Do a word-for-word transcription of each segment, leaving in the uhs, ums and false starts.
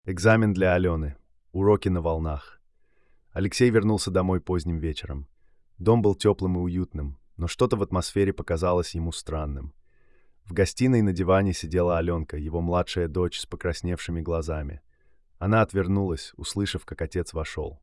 Экзамен для Алены. Уроки на волнах. Алексей вернулся домой поздним вечером. Дом был теплым и уютным, но что-то в атмосфере показалось ему странным. В гостиной на диване сидела Аленка, его младшая дочь с покрасневшими глазами. Она отвернулась, услышав, как отец вошел.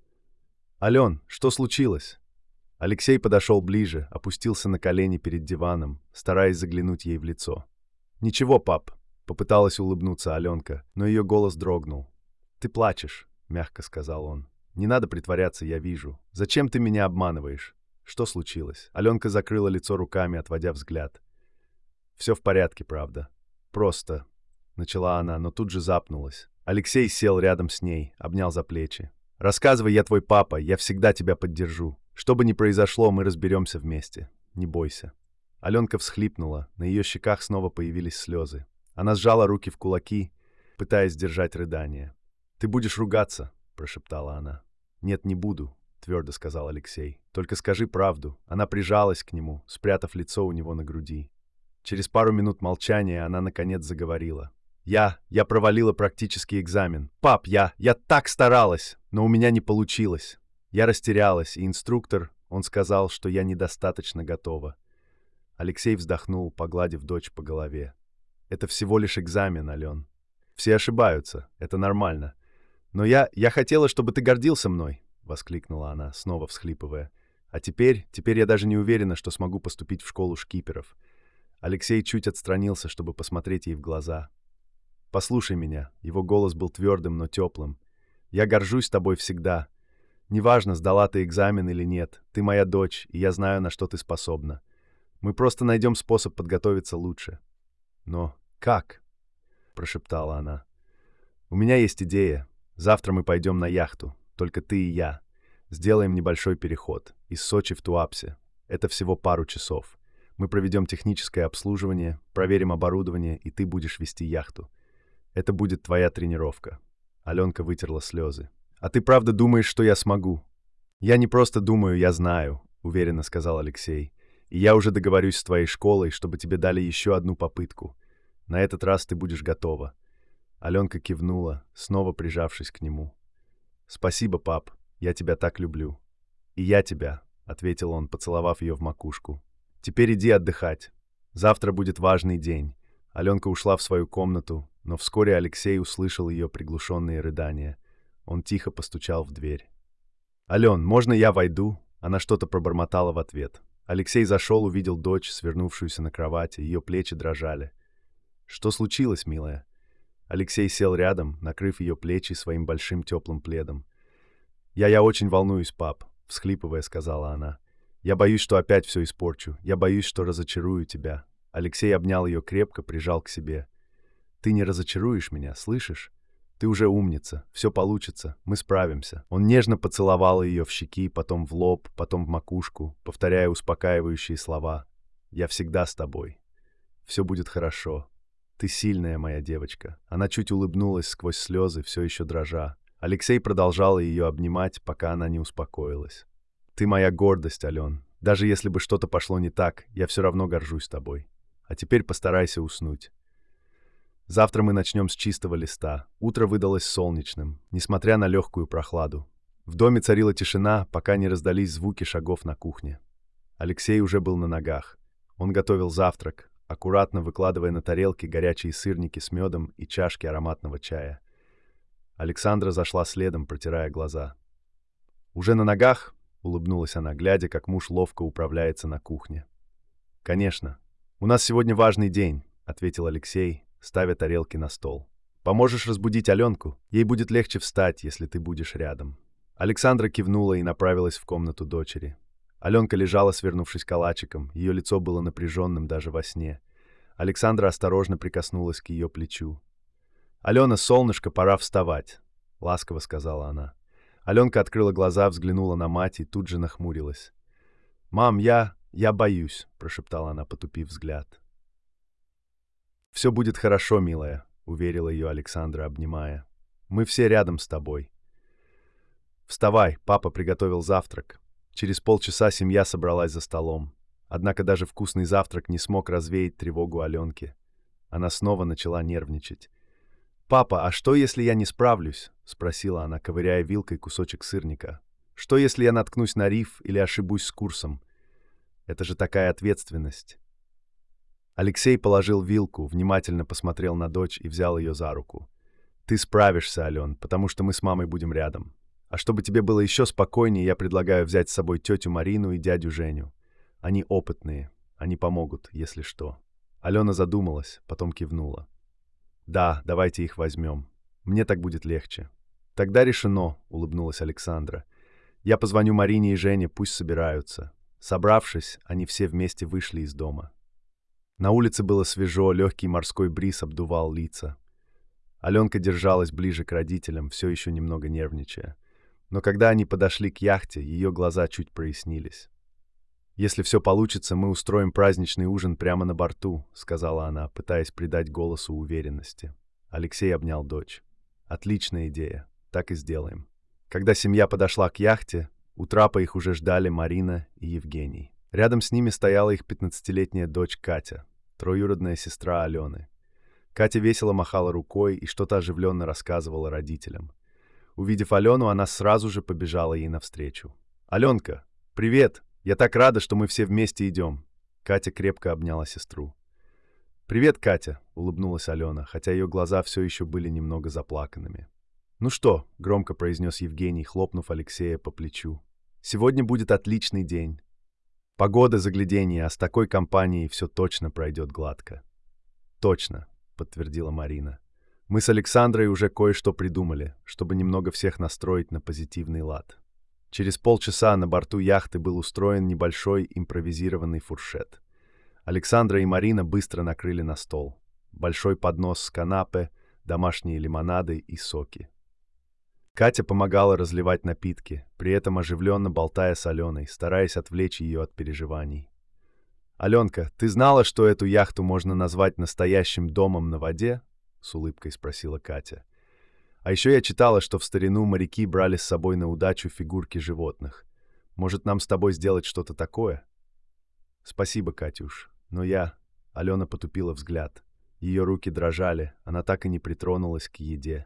«Ален, что случилось?» Алексей подошел ближе, опустился на колени перед диваном, стараясь заглянуть ей в лицо. «Ничего, пап», — попыталась улыбнуться Аленка, но ее голос дрогнул. «Ты плачешь», — мягко сказал он. «Не надо притворяться, я вижу. Зачем ты меня обманываешь? Что случилось?» Аленка закрыла лицо руками, отводя взгляд. «Все в порядке, правда. Просто...» — начала она, но тут же запнулась. Алексей сел рядом с ней, обнял за плечи. «Рассказывай, я твой папа, я всегда тебя поддержу. Что бы ни произошло, мы разберемся вместе. Не бойся». Аленка всхлипнула, на ее щеках снова появились слезы. Она сжала руки в кулаки, пытаясь сдержать рыдание. «Ты будешь ругаться», — прошептала она. «Нет, не буду», — твердо сказал Алексей. «Только скажи правду». Она прижалась к нему, спрятав лицо у него на груди. Через пару минут молчания она наконец заговорила. «Я... я провалила практический экзамен. Пап, я... я так старалась, но у меня не получилось. Я растерялась, и инструктор, он сказал, что я недостаточно готова». Алексей вздохнул, погладив дочь по голове. «Это всего лишь экзамен, Ален. Все ошибаются, это нормально. Но я... я хотела, чтобы ты гордился мной», — воскликнула она, снова всхлипывая. «А теперь... теперь я даже не уверена, что смогу поступить в школу шкиперов». Алексей чуть отстранился, чтобы посмотреть ей в глаза. «Послушай меня», — его голос был твердым, но теплым. «Я горжусь тобой всегда. Неважно, сдала ты экзамен или нет, ты моя дочь, и я знаю, на что ты способна. Мы просто найдем способ подготовиться лучше». «Но как?» — прошептала она. «У меня есть идея. Завтра мы пойдем на яхту, только ты и я. Сделаем небольшой переход из Сочи в Туапсе. Это всего пару часов. Мы проведем техническое обслуживание, проверим оборудование, и ты будешь вести яхту. Это будет твоя тренировка». Аленка вытерла слезы. «А ты правда думаешь, что я смогу?» «Я не просто думаю, я знаю», — уверенно сказал Алексей. «И я уже договорюсь с твоей школой, чтобы тебе дали еще одну попытку. На этот раз ты будешь готова». Аленка кивнула, снова прижавшись к нему. «Спасибо, пап, я тебя так люблю». «И я тебя», — ответил он, поцеловав ее в макушку. «Теперь иди отдыхать. Завтра будет важный день». Аленка ушла в свою комнату, но вскоре Алексей услышал ее приглушенные рыдания. Он тихо постучал в дверь. «Ален, можно я войду?» Она что-то пробормотала в ответ. Алексей зашел, увидел дочь, свернувшуюся на кровати, ее плечи дрожали. «Что случилось, милая?» Алексей сел рядом, накрыв ее плечи своим большим теплым пледом. «Я, я очень волнуюсь, пап», — всхлипывая, сказала она. «Я боюсь, что опять все испорчу. Я боюсь, что разочарую тебя». Алексей обнял ее крепко, прижал к себе. «Ты не разочаруешь меня, слышишь? Ты уже умница, все получится, мы справимся». Он нежно поцеловал ее в щеки, потом в лоб, потом в макушку, повторяя успокаивающие слова. «Я всегда с тобой. Все будет хорошо. Ты сильная, моя девочка». Она чуть улыбнулась сквозь слезы, все еще дрожа. Алексей продолжал ее обнимать, пока она не успокоилась. «Ты моя гордость, Ален. Даже если бы что-то пошло не так, я все равно горжусь тобой. А теперь постарайся уснуть. Завтра мы начнем с чистого листа». Утро выдалось солнечным, несмотря на легкую прохладу. В доме царила тишина, пока не раздались звуки шагов на кухне. Алексей уже был на ногах. Он готовил завтрак, аккуратно выкладывая на тарелки горячие сырники с медом и чашки ароматного чая. Александра зашла следом, протирая глаза. «Уже на ногах?» — улыбнулась она, глядя, как муж ловко управляется на кухне. «Конечно. У нас сегодня важный день», — ответил Алексей, ставя тарелки на стол. «Поможешь разбудить Аленку? Ей будет легче встать, если ты будешь рядом». Александра кивнула и направилась в комнату дочери. Аленка лежала, свернувшись калачиком, ее лицо было напряженным даже во сне. Александра осторожно прикоснулась к ее плечу. «Алена, солнышко, пора вставать», — ласково сказала она. Аленка открыла глаза, взглянула на мать и тут же нахмурилась. «Мам, я... я боюсь», — прошептала она, потупив взгляд. «Все будет хорошо, милая», — уверила ее Александра, обнимая. «Мы все рядом с тобой». «Вставай, папа приготовил завтрак». Через полчаса семья собралась за столом. Однако даже вкусный завтрак не смог развеять тревогу Аленки. Она снова начала нервничать. «Папа, а что, если я не справлюсь?» — спросила она, ковыряя вилкой кусочек сырника. «Что, если я наткнусь на риф или ошибусь с курсом? Это же такая ответственность». Алексей положил вилку, внимательно посмотрел на дочь и взял ее за руку. «Ты справишься, Ален, потому что мы с мамой будем рядом. А чтобы тебе было еще спокойнее, я предлагаю взять с собой тетю Марину и дядю Женю. Они опытные, они помогут, если что». Алена задумалась, потом кивнула. «Да, давайте их возьмем. Мне так будет легче». «Тогда решено», — улыбнулась Александра. «Я позвоню Марине и Жене, пусть собираются». Собравшись, они все вместе вышли из дома. На улице было свежо, легкий морской бриз обдувал лица. Аленка держалась ближе к родителям, все еще немного нервничая. Но когда они подошли к яхте, ее глаза чуть прояснились. «Если все получится, мы устроим праздничный ужин прямо на борту», — сказала она, пытаясь придать голосу уверенности. Алексей обнял дочь. «Отличная идея. Так и сделаем». Когда семья подошла к яхте, у трапа их уже ждали Марина и Евгений. Рядом с ними стояла их пятнадцатилетняя дочь Катя, троюродная сестра Алены. Катя весело махала рукой и что-то оживленно рассказывала родителям. Увидев Алену, она сразу же побежала ей навстречу. «Аленка, привет! Я так рада, что мы все вместе идем!» Катя крепко обняла сестру. «Привет, Катя!» — улыбнулась Алена, хотя ее глаза все еще были немного заплаканными. «Ну что?» — громко произнес Евгений, хлопнув Алексея по плечу. «Сегодня будет отличный день. Погода загляденье, а с такой компанией все точно пройдет гладко». «Точно!» — подтвердила Марина. «Мы с Александрой уже кое-что придумали, чтобы немного всех настроить на позитивный лад». Через полчаса на борту яхты был устроен небольшой импровизированный фуршет. Александра и Марина быстро накрыли на стол. Большой поднос с канапе, домашние лимонады и соки. Катя помогала разливать напитки, при этом оживленно болтая с Аленой, стараясь отвлечь ее от переживаний. «Аленка, ты знала, что эту яхту можно назвать настоящим домом на воде?» — с улыбкой спросила Катя. «А еще я читала, что в старину моряки брали с собой на удачу фигурки животных. Может, нам с тобой сделать что-то такое?» «Спасибо, Катюш, но я...» — Алена потупила взгляд. Ее руки дрожали, она так и не притронулась к еде.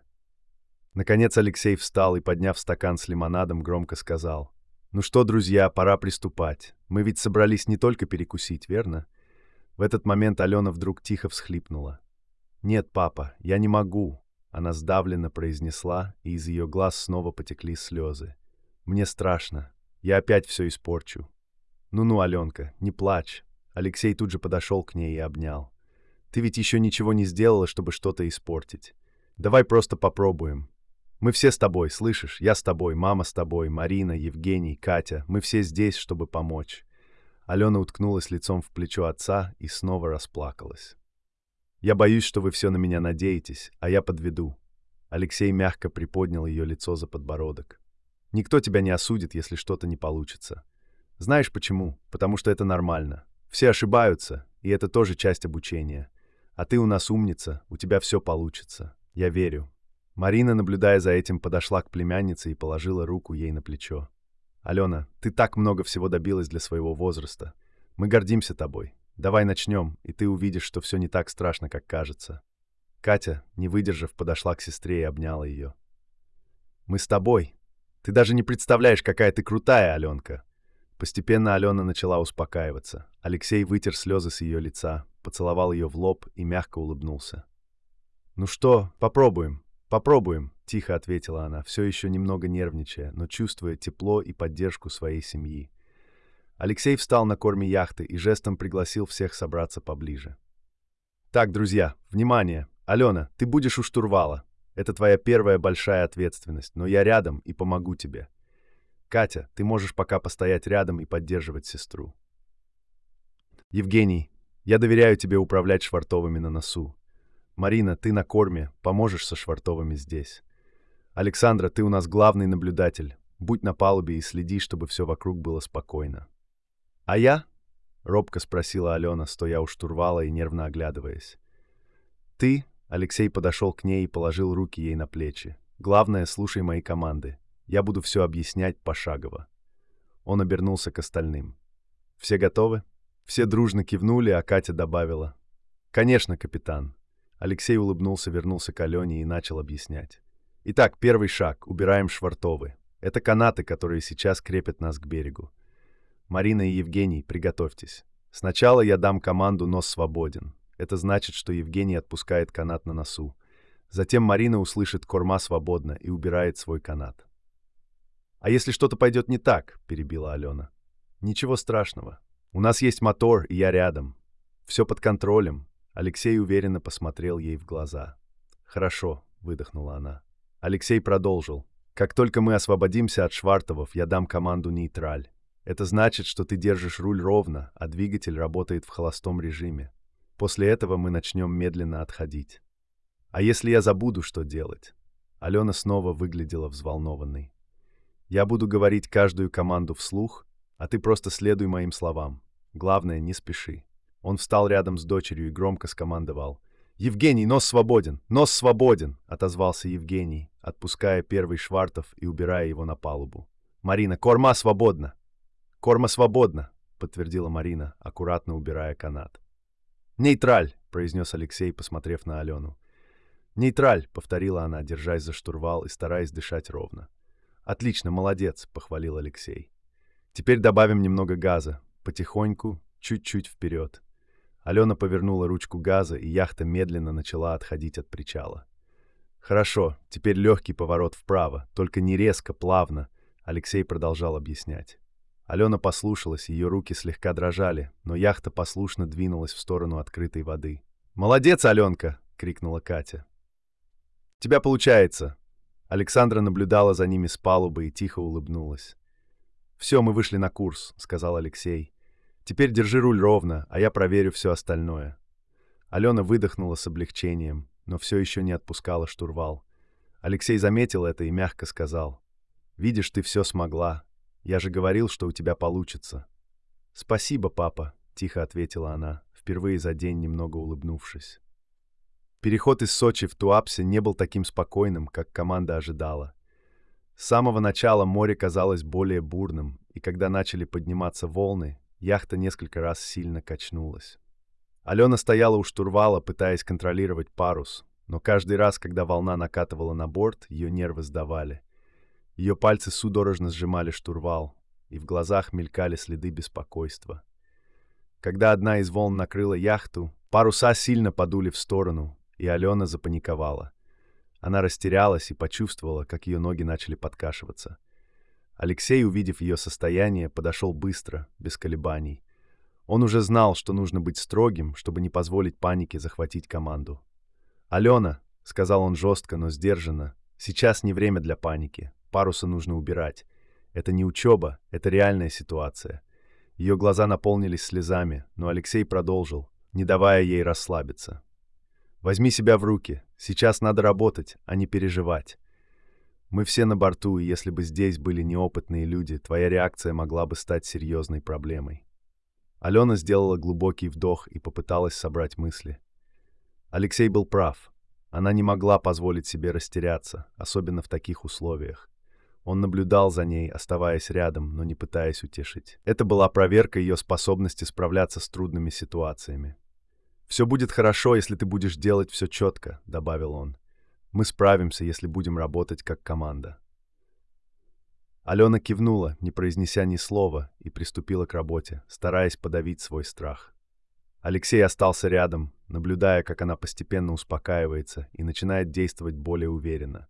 Наконец Алексей встал и, подняв стакан с лимонадом, громко сказал: «Ну что, друзья, пора приступать. Мы ведь собрались не только перекусить, верно?» В этот момент Алена вдруг тихо всхлипнула. «Нет, папа, я не могу», — она сдавленно произнесла, и из ее глаз снова потекли слезы. «Мне страшно. Я опять все испорчу». «Ну-ну, Аленка, не плачь». Алексей тут же подошел к ней и обнял. «Ты ведь еще ничего не сделала, чтобы что-то испортить. Давай просто попробуем. Мы все с тобой, слышишь? Я с тобой, мама с тобой, Марина, Евгений, Катя. Мы все здесь, чтобы помочь». Алена уткнулась лицом в плечо отца и снова расплакалась. «Я боюсь, что вы все на меня надеетесь, а я подведу». Алексей мягко приподнял ее лицо за подбородок. «Никто тебя не осудит, если что-то не получится. Знаешь почему? Потому что это нормально. Все ошибаются, и это тоже часть обучения. А ты у нас умница, у тебя все получится. Я верю». Марина, наблюдая за этим, подошла к племяннице и положила руку ей на плечо. «Алена, ты так много всего добилась для своего возраста. Мы гордимся тобой. Давай начнем, и ты увидишь, что все не так страшно, как кажется». Катя, не выдержав, подошла к сестре и обняла ее. «Мы с тобой. Ты даже не представляешь, какая ты крутая, Аленка». Постепенно Алена начала успокаиваться. Алексей вытер слезы с ее лица, поцеловал ее в лоб и мягко улыбнулся. «Ну что, попробуем, попробуем», — тихо ответила она, все еще немного нервничая, но чувствуя тепло и поддержку своей семьи. Алексей встал на корме яхты и жестом пригласил всех собраться поближе. «Так, друзья, внимание! Алена, ты будешь у штурвала. Это твоя первая большая ответственность, но я рядом и помогу тебе. Катя, ты можешь пока постоять рядом и поддерживать сестру. Евгений, я доверяю тебе управлять швартовыми на носу. Марина, ты на корме, поможешь со швартовыми здесь. Александра, ты у нас главный наблюдатель. Будь на палубе и следи, чтобы все вокруг было спокойно». «А я?» — робко спросила Алена, стоя у штурвала и нервно оглядываясь. «Ты?» — Алексей подошел к ней и положил руки ей на плечи. «Главное, слушай мои команды. Я буду все объяснять пошагово». Он обернулся к остальным. «Все готовы?» Все дружно кивнули, а Катя добавила: «Конечно, капитан». Алексей улыбнулся, вернулся к Алене и начал объяснять. Итак, первый шаг. Убираем швартовы. Это канаты, которые сейчас крепят нас к берегу. Марина и Евгений, приготовьтесь. Сначала я дам команду «Нос свободен». Это значит, что Евгений отпускает канат на носу. Затем Марина услышит «Корма свободна» и убирает свой канат. «А если что-то пойдет не так?» – перебила Алена. «Ничего страшного. У нас есть мотор, и я рядом. Все под контролем». Алексей уверенно посмотрел ей в глаза. «Хорошо», – выдохнула она. Алексей продолжил. «Как только мы освободимся от швартовов, я дам команду «Нейтраль». Это значит, что ты держишь руль ровно, а двигатель работает в холостом режиме. После этого мы начнем медленно отходить. А если я забуду, что делать?» Алена снова выглядела взволнованной. «Я буду говорить каждую команду вслух, а ты просто следуй моим словам. Главное, не спеши». Он встал рядом с дочерью и громко скомандовал. «Евгений, нос свободен! Нос свободен!» — отозвался Евгений, отпуская первый швартов и убирая его на палубу. «Марина, корма свободна!» «Корма свободна!» — подтвердила Марина, аккуратно убирая канат. «Нейтраль!» — произнес Алексей, посмотрев на Алену. «Нейтраль!» — повторила она, держась за штурвал и стараясь дышать ровно. «Отлично, молодец!» — похвалил Алексей. «Теперь добавим немного газа. Потихоньку, чуть-чуть вперед». Алена повернула ручку газа, и яхта медленно начала отходить от причала. «Хорошо, теперь легкий поворот вправо, только не резко, плавно», — Алексей продолжал объяснять. Алена послушалась, ее руки слегка дрожали, но яхта послушно двинулась в сторону открытой воды. «Молодец, Аленка!» — крикнула Катя. «Тебя получается!» Александра наблюдала за ними с палубы и тихо улыбнулась. «Все, мы вышли на курс», — сказал Алексей. «Теперь держи руль ровно, а я проверю все остальное». Алена выдохнула с облегчением, но все еще не отпускала штурвал. Алексей заметил это и мягко сказал. «Видишь, ты все смогла. Я же говорил, что у тебя получится». «Спасибо, папа», — тихо ответила она, впервые за день немного улыбнувшись. Переход из Сочи в Туапсе не был таким спокойным, как команда ожидала. С самого начала море казалось более бурным, и когда начали подниматься волны, яхта несколько раз сильно качнулась. Алена стояла у штурвала, пытаясь контролировать парус, но каждый раз, когда волна накатывала на борт, ее нервы сдавали. Ее пальцы судорожно сжимали штурвал, и в глазах мелькали следы беспокойства. Когда одна из волн накрыла яхту, паруса сильно подули в сторону, и Алена запаниковала. Она растерялась и почувствовала, как ее ноги начали подкашиваться. Алексей, увидев ее состояние, подошел быстро, без колебаний. Он уже знал, что нужно быть строгим, чтобы не позволить панике захватить команду. «Алена», — сказал он жестко, но сдержанно, — «сейчас не время для паники. Парусы нужно убирать. Это не учеба, это реальная ситуация». Ее глаза наполнились слезами, но Алексей продолжил, не давая ей расслабиться. «Возьми себя в руки. Сейчас надо работать, а не переживать. Мы все на борту, и если бы здесь были неопытные люди, твоя реакция могла бы стать серьезной проблемой». Алена сделала глубокий вдох и попыталась собрать мысли. Алексей был прав. Она не могла позволить себе растеряться, особенно в таких условиях. Он наблюдал за ней, оставаясь рядом, но не пытаясь утешить. Это была проверка ее способности справляться с трудными ситуациями. «Все будет хорошо, если ты будешь делать все четко», — добавил он. «Мы справимся, если будем работать как команда». Алена кивнула, не произнеся ни слова, и приступила к работе, стараясь подавить свой страх. Алексей остался рядом, наблюдая, как она постепенно успокаивается и начинает действовать более уверенно.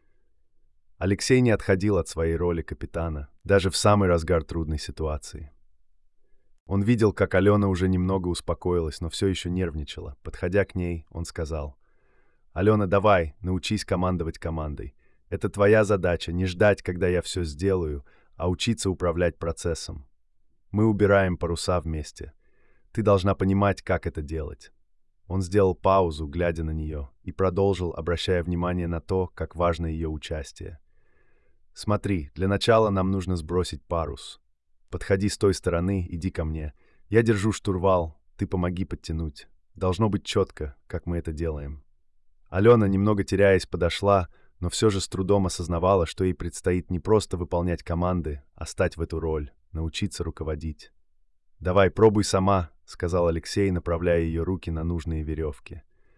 Алексей не отходил от своей роли капитана, даже в самый разгар трудной ситуации. Он видел, как Алена уже немного успокоилась, но все еще нервничала. Подходя к ней, он сказал: «Алена, давай, научись командовать командой. Это твоя задача — не ждать, когда я все сделаю, а учиться управлять процессом. Мы убираем паруса вместе. Ты должна понимать, как это делать». Он сделал паузу, глядя на нее, и продолжил, обращая внимание на то, как важно ее участие. «Смотри, для начала нам нужно сбросить парус. Подходи с той стороны, иди ко мне. Я держу штурвал, ты помоги подтянуть. Должно быть четко, как мы это делаем». Алена, немного теряясь, подошла, но все же с трудом осознавала, что ей предстоит не просто выполнять команды, а стать в эту роль, научиться руководить. «Давай, пробуй сама», — сказал Алексей, направляя ее руки на нужные веревки.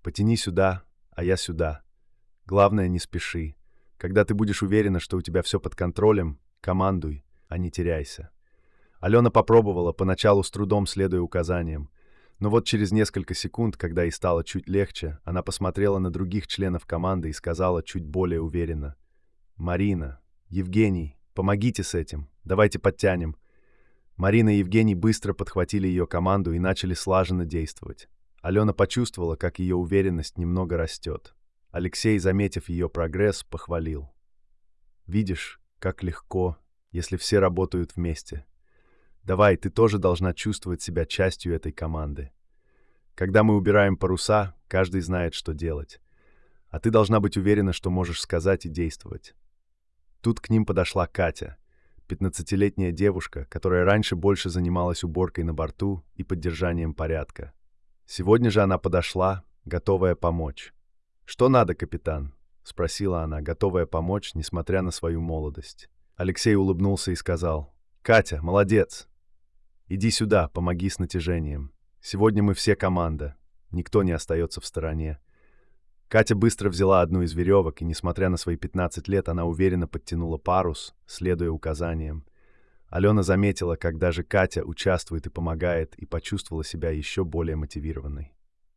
Потяни сюда, а я сюда. Главное, не спеши. Когда ты будешь уверена, что у тебя все под контролем, командуй, а не теряйся. Алена попробовала, поначалу с трудом следуя указаниям. Но вот через несколько секунд, когда ей стало чуть легче, она посмотрела на других членов команды и сказала чуть более уверенно: «Марина, Евгений, помогите с этим, давайте подтянем». Марина и Евгений быстро подхватили ее команду и начали слаженно действовать. Алена почувствовала, как ее уверенность немного растет. Алексей, заметив ее прогресс, похвалил: «Видишь, как легко, если все работают вместе. Давай, ты тоже должна чувствовать себя частью этой команды. Когда мы убираем паруса, каждый знает, что делать. А ты должна быть уверена, что можешь сказать и действовать». Тут к ним подошла Катя, пятнадцатилетняя девушка, которая раньше больше занималась уборкой на борту и поддержанием порядка. Сегодня же она подошла, готовая помочь. «Что надо, капитан?» — спросила она, готовая помочь, несмотря на свою молодость. Алексей улыбнулся и сказал: «Катя, молодец! Иди сюда, помоги с натяжением. Сегодня мы все команда, никто не остается в стороне». Катя быстро взяла одну из веревок, и, несмотря на свои пятнадцать лет, она уверенно подтянула парус, следуя указаниям. Алена заметила, как даже Катя участвует и помогает, и почувствовала себя еще более мотивированной.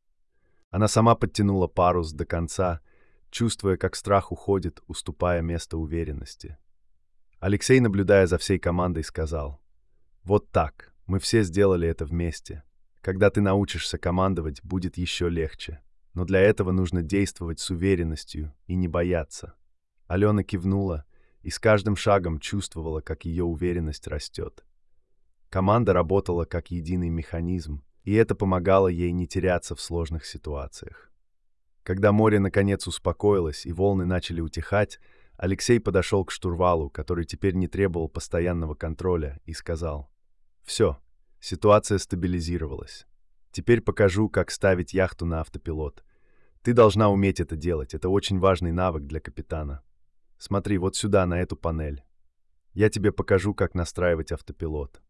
Она сама подтянула парус до конца, чувствуя, как страх уходит, уступая место уверенности. Алексей, наблюдая за всей командой, сказал: «Вот так, мы все сделали это вместе. Когда ты научишься командовать, будет еще легче. Но для этого нужно действовать с уверенностью и не бояться». Алена кивнула и с каждым шагом чувствовала, как ее уверенность растет. Команда работала как единый механизм, и это помогало ей не теряться в сложных ситуациях. Когда море наконец успокоилось и волны начали утихать, Алексей подошел к штурвалу, который теперь не требовал постоянного контроля, и сказал: «Все, ситуация стабилизировалась. Теперь покажу, как ставить яхту на автопилот. Ты должна уметь это делать, это очень важный навык для капитана. Смотри вот сюда, на эту панель. Я тебе покажу, как настраивать автопилот».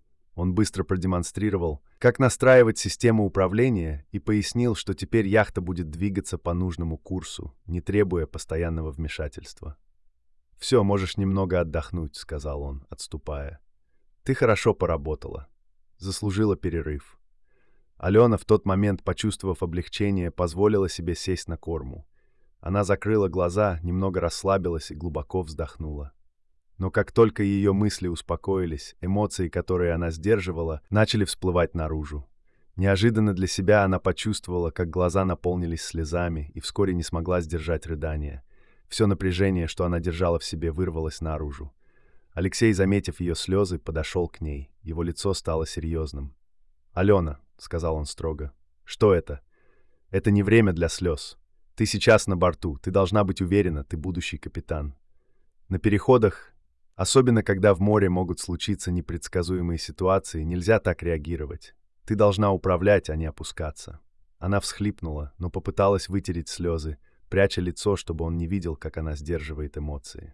Он быстро продемонстрировал, как настраивать систему управления, и пояснил, что теперь яхта будет двигаться по нужному курсу, не требуя постоянного вмешательства. «Все, можешь немного отдохнуть», — сказал он, отступая. «Ты хорошо поработала. Заслужила перерыв». Алена, в тот момент почувствовав облегчение, позволила себе сесть на корму. Она закрыла глаза, немного расслабилась и глубоко вздохнула. Но как только ее мысли успокоились, эмоции, которые она сдерживала, начали всплывать наружу. Неожиданно для себя она почувствовала, как глаза наполнились слезами, и вскоре не смогла сдержать рыдания. Все напряжение, что она держала в себе, вырвалось наружу. Алексей, заметив ее слезы, подошел к ней. Его лицо стало серьезным. «Алена», — сказал он строго, — «что это? Это не время для слез. Ты сейчас на борту, ты должна быть уверена, ты будущий капитан. На переходах, особенно когда в море могут случиться непредсказуемые ситуации, нельзя так реагировать. Ты должна управлять, а не опускаться». Она всхлипнула, но попыталась вытереть слезы, пряча лицо, чтобы он не видел, как она сдерживает эмоции.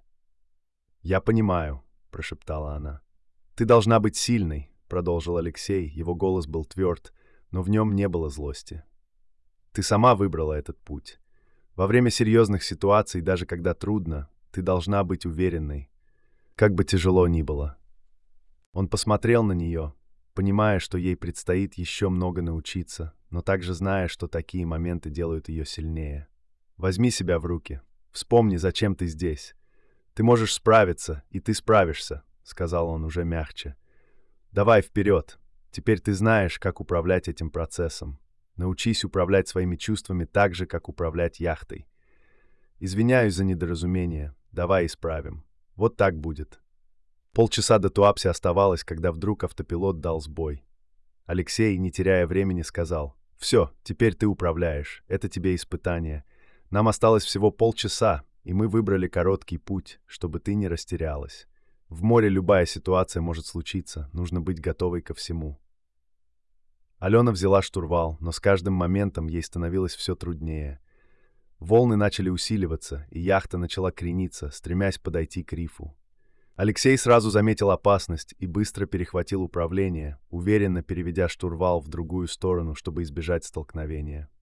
«Я понимаю», — прошептала она. «Ты должна быть сильной», — продолжил Алексей, его голос был тверд, но в нем не было злости. «Ты сама выбрала этот путь. Во время серьезных ситуаций, даже когда трудно, ты должна быть уверенной, как бы тяжело ни было». Он посмотрел на нее, понимая, что ей предстоит еще много научиться, но также зная, что такие моменты делают ее сильнее. «Возьми себя в руки. Вспомни, зачем ты здесь. Ты можешь справиться, и ты справишься», — сказал он уже мягче. «Давай вперед. Теперь ты знаешь, как управлять этим процессом. Научись управлять своими чувствами так же, как управлять яхтой. Извиняюсь за недоразумение. Давай исправим. Вот так будет». Полчаса до Туапсе оставалось, когда вдруг автопилот дал сбой. Алексей, не теряя времени, сказал: «Все, теперь ты управляешь. Это тебе испытание. Нам осталось всего полчаса, и мы выбрали короткий путь, чтобы ты не растерялась. В море любая ситуация может случиться, нужно быть готовой ко всему». Алена взяла штурвал, но с каждым моментом ей становилось все труднее. Волны начали усиливаться, и яхта начала крениться, стремясь подойти к рифу. Алексей сразу заметил опасность и быстро перехватил управление, уверенно переведя штурвал в другую сторону, чтобы избежать столкновения.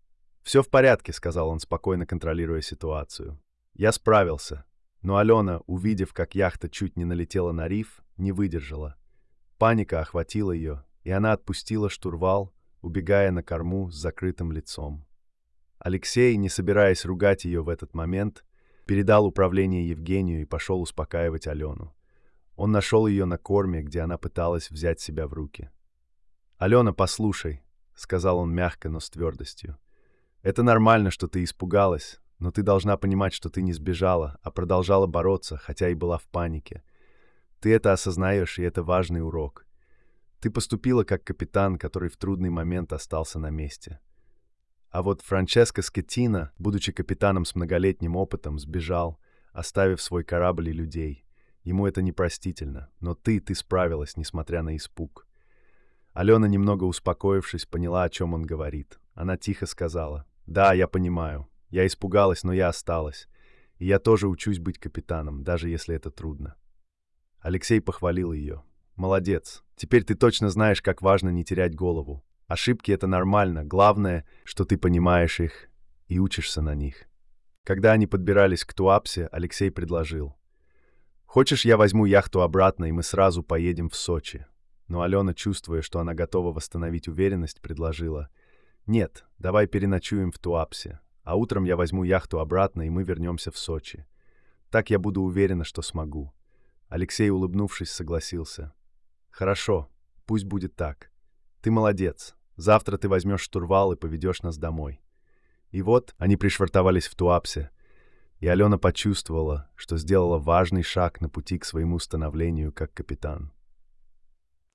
«Все в порядке», — сказал он, спокойно контролируя ситуацию. «Я справился». Но Алена, увидев, как яхта чуть не налетела на риф, не выдержала. Паника охватила ее, и она отпустила штурвал, убегая на корму с закрытым лицом. Алексей, не собираясь ругать ее в этот момент, передал управление Евгению и пошел успокаивать Алену. Он нашел ее на корме, где она пыталась взять себя в руки. «Алена, послушай», — сказал он мягко, но с твердостью. «Это нормально, что ты испугалась, но ты должна понимать, что ты не сбежала, а продолжала бороться, хотя и была в панике. Ты это осознаешь, и это важный урок. Ты поступила как капитан, который в трудный момент остался на месте. А вот Франческо Скеттино, будучи капитаном с многолетним опытом, сбежал, оставив свой корабль и людей. Ему это непростительно, но ты, ты справилась, несмотря на испуг». Алена, немного успокоившись, поняла, о чем он говорит. Она тихо сказала: «Да, я понимаю. Я испугалась, но я осталась. И я тоже учусь быть капитаном, даже если это трудно». Алексей похвалил ее. «Молодец. Теперь ты точно знаешь, как важно не терять голову. Ошибки — это нормально. Главное, что ты понимаешь их и учишься на них». Когда они подбирались к Туапсе, Алексей предложил: «Хочешь, я возьму яхту обратно, и мы сразу поедем в Сочи?» Но Алена, чувствуя, что она готова восстановить уверенность, предложила: «Нет, давай переночуем в Туапсе, а утром я возьму яхту обратно, и мы вернемся в Сочи. Так я буду уверена, что смогу». Алексей, улыбнувшись, согласился. «Хорошо, пусть будет так. Ты молодец. Завтра ты возьмешь штурвал и поведешь нас домой». И вот они пришвартовались в Туапсе, и Алена почувствовала, что сделала важный шаг на пути к своему становлению как капитан.